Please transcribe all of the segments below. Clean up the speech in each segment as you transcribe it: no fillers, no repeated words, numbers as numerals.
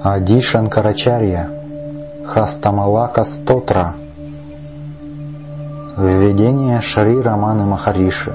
Ади Шанкарачарья, Хастамалака Стотра. Введение Шри Раманы Махариши.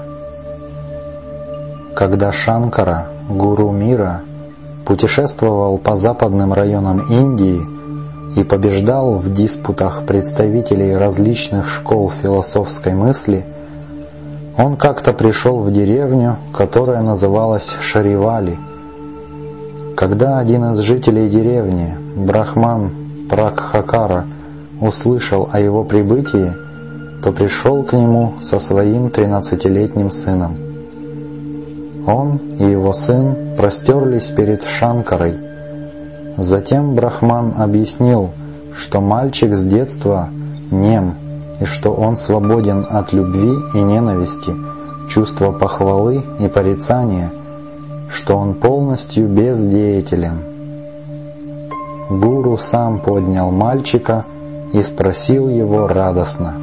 Когда Шанкара, гуру мира, путешествовал по западным районам Индии и побеждал в диспутах представителей различных школ философской мысли, он как-то пришел в деревню, которая называлась Шаривали. Когда один из жителей деревни, Брахман Пракхакара, услышал о его прибытии, то пришел к нему со своим 13-летним сыном. Он и его сын простерлись перед Шанкарой. Затем Брахман объяснил, что мальчик с детства нем, и что он свободен от любви и ненависти, чувства похвалы и порицания, что он полностью бездеятелен. Гуру сам поднял мальчика и спросил его радостно: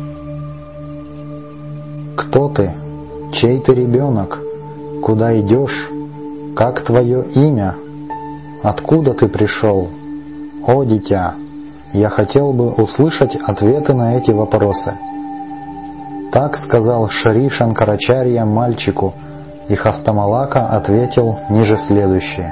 «Кто ты? Чей ты ребенок? Куда идешь? Как твое имя? Откуда ты пришел? О, дитя, я хотел бы услышать ответы на эти вопросы». Так сказал Шри Шанкарачарья мальчику, и Хастамалака ответил ниже следующее: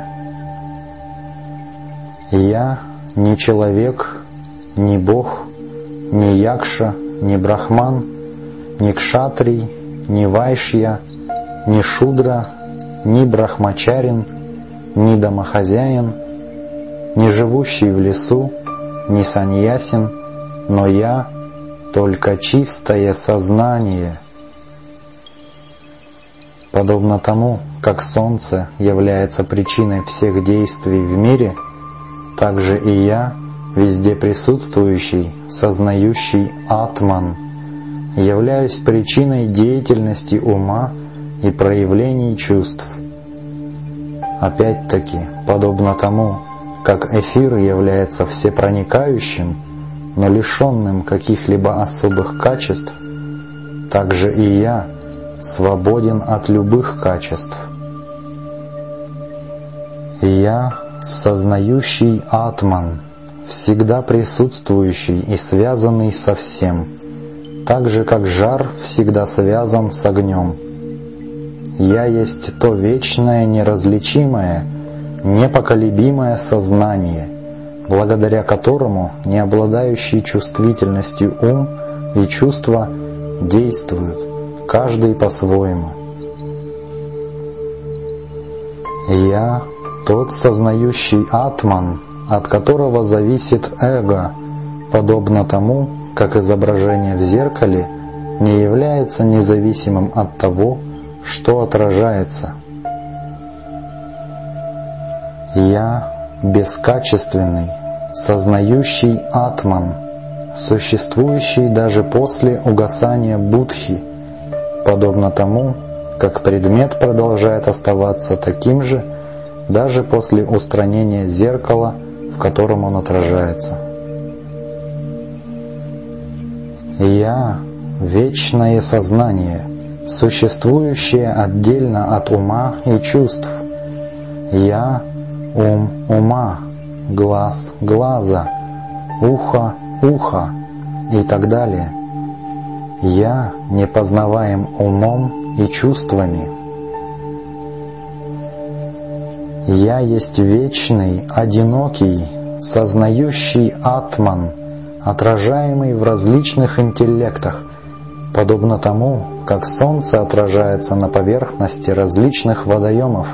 «Я не человек, не бог, не якша, не брахман, не кшатрий, не вайшья, не шудра, не брахмачарин, не домохозяин, не живущий в лесу, не саньясин, но я только чистое сознание». Подобно тому, как солнце является причиной всех действий в мире, так же и я, везде присутствующий, сознающий Атман, являюсь причиной деятельности ума и проявлений чувств. Опять-таки, подобно тому, как эфир является всепроникающим, но лишенным каких-либо особых качеств, так же и я свободен от любых качеств. Я сознающий Атман, всегда присутствующий и связанный со всем, так же как жар всегда связан с огнем. Я есть то вечное, неразличимое, непоколебимое сознание, благодаря которому не обладающий чувствительностью ум и чувства действуют, каждый по-своему. Я тот сознающий Атман, от которого зависит эго, подобно тому, как изображение в зеркале не является независимым от того, что отражается. Я бескачественный, сознающий Атман, существующий даже после угасания Будхи, подобно тому, как предмет продолжает оставаться таким же даже после устранения зеркала, в котором он отражается. Я — вечное сознание, существующее отдельно от ума и чувств. Я — ум ума, глаз глаза, ухо уха и так далее. Я не познаваем умом и чувствами. Я есть вечный, одинокий, сознающий Атман, отражаемый в различных интеллектах, подобно тому, как солнце отражается на поверхности различных водоемов.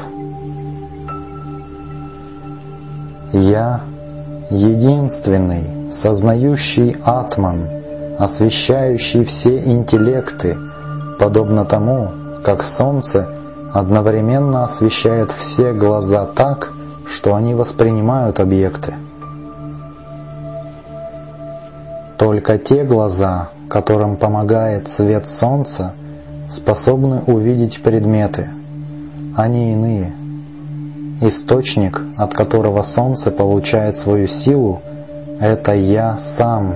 Я единственный, сознающий Атман, освещающий все интеллекты, подобно тому, как солнце одновременно освещает все глаза так, что они воспринимают объекты. Только те глаза, которым помогает свет солнца, способны увидеть предметы, а не иные. Источник, от которого солнце получает свою силу, это я сам.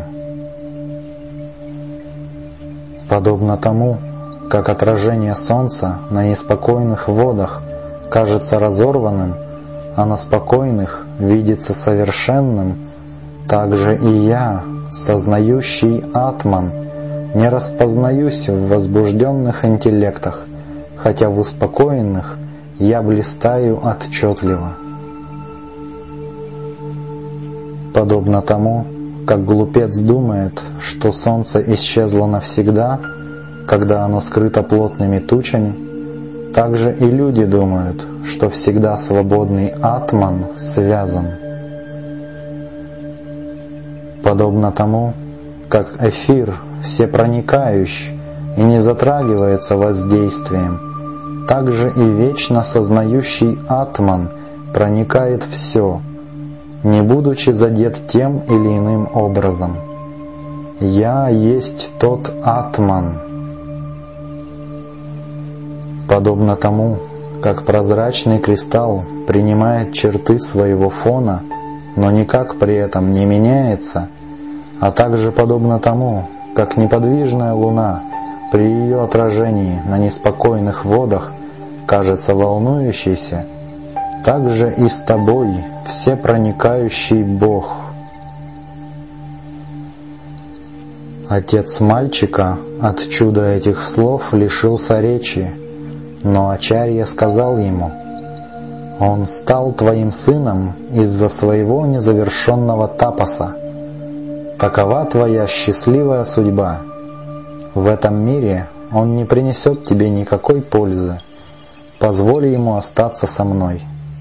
Подобно тому, как отражение солнца на неспокойных водах кажется разорванным, а на спокойных видится совершенным, так же и я, сознающий атман, не распознаюсь в возбужденных интеллектах, хотя в успокоенных я блистаю отчетливо. Подобно тому, как глупец думает, что солнце исчезло навсегда, когда оно скрыто плотными тучами, так же и люди думают, что всегда свободный атман связан. Подобно тому, как эфир всепроникающий и не затрагивается воздействием, так же и вечно сознающий атман проникает все, не будучи задет тем или иным образом. «Я есть тот атман». Подобно тому, как прозрачный кристалл принимает черты своего фона, но никак при этом не меняется, а также подобно тому, как неподвижная луна при ее отражении на неспокойных водах кажется волнующейся, так же и с тобой всепроникающий Бог. Отец мальчика от чуда этих слов лишился речи, но Ачарья сказал ему: «Он стал твоим сыном из-за своего незавершенного тапаса. Такова твоя счастливая судьба. В этом мире он не принесет тебе никакой пользы. Позволь ему остаться со мной».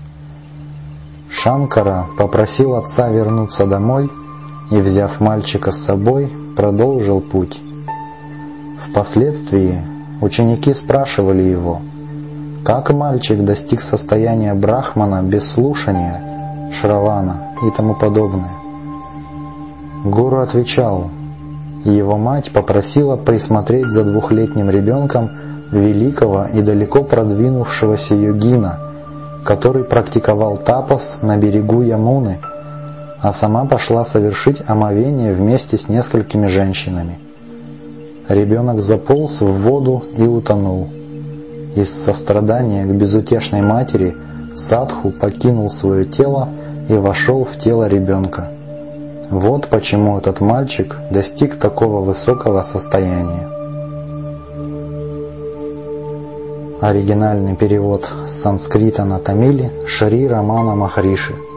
Шанкара попросил отца вернуться домой и, взяв мальчика с собой, продолжил путь. Впоследствии ученики спрашивали его, как мальчик достиг состояния брахмана без слушания, шравана и тому подобное. Гуру отвечал: его мать попросила присмотреть за 2-летним ребенком великого и далеко продвинувшегося йогина, который практиковал тапас на берегу Ямуны, а сама пошла совершить омовение вместе с несколькими женщинами. Ребенок заполз в воду и утонул. Из сострадания к безутешной матери садху покинул свое тело и вошел в тело ребенка. Вот почему этот мальчик достиг такого высокого состояния. Оригинальный перевод с санскрита на тамиль Шри Рамана Махариши.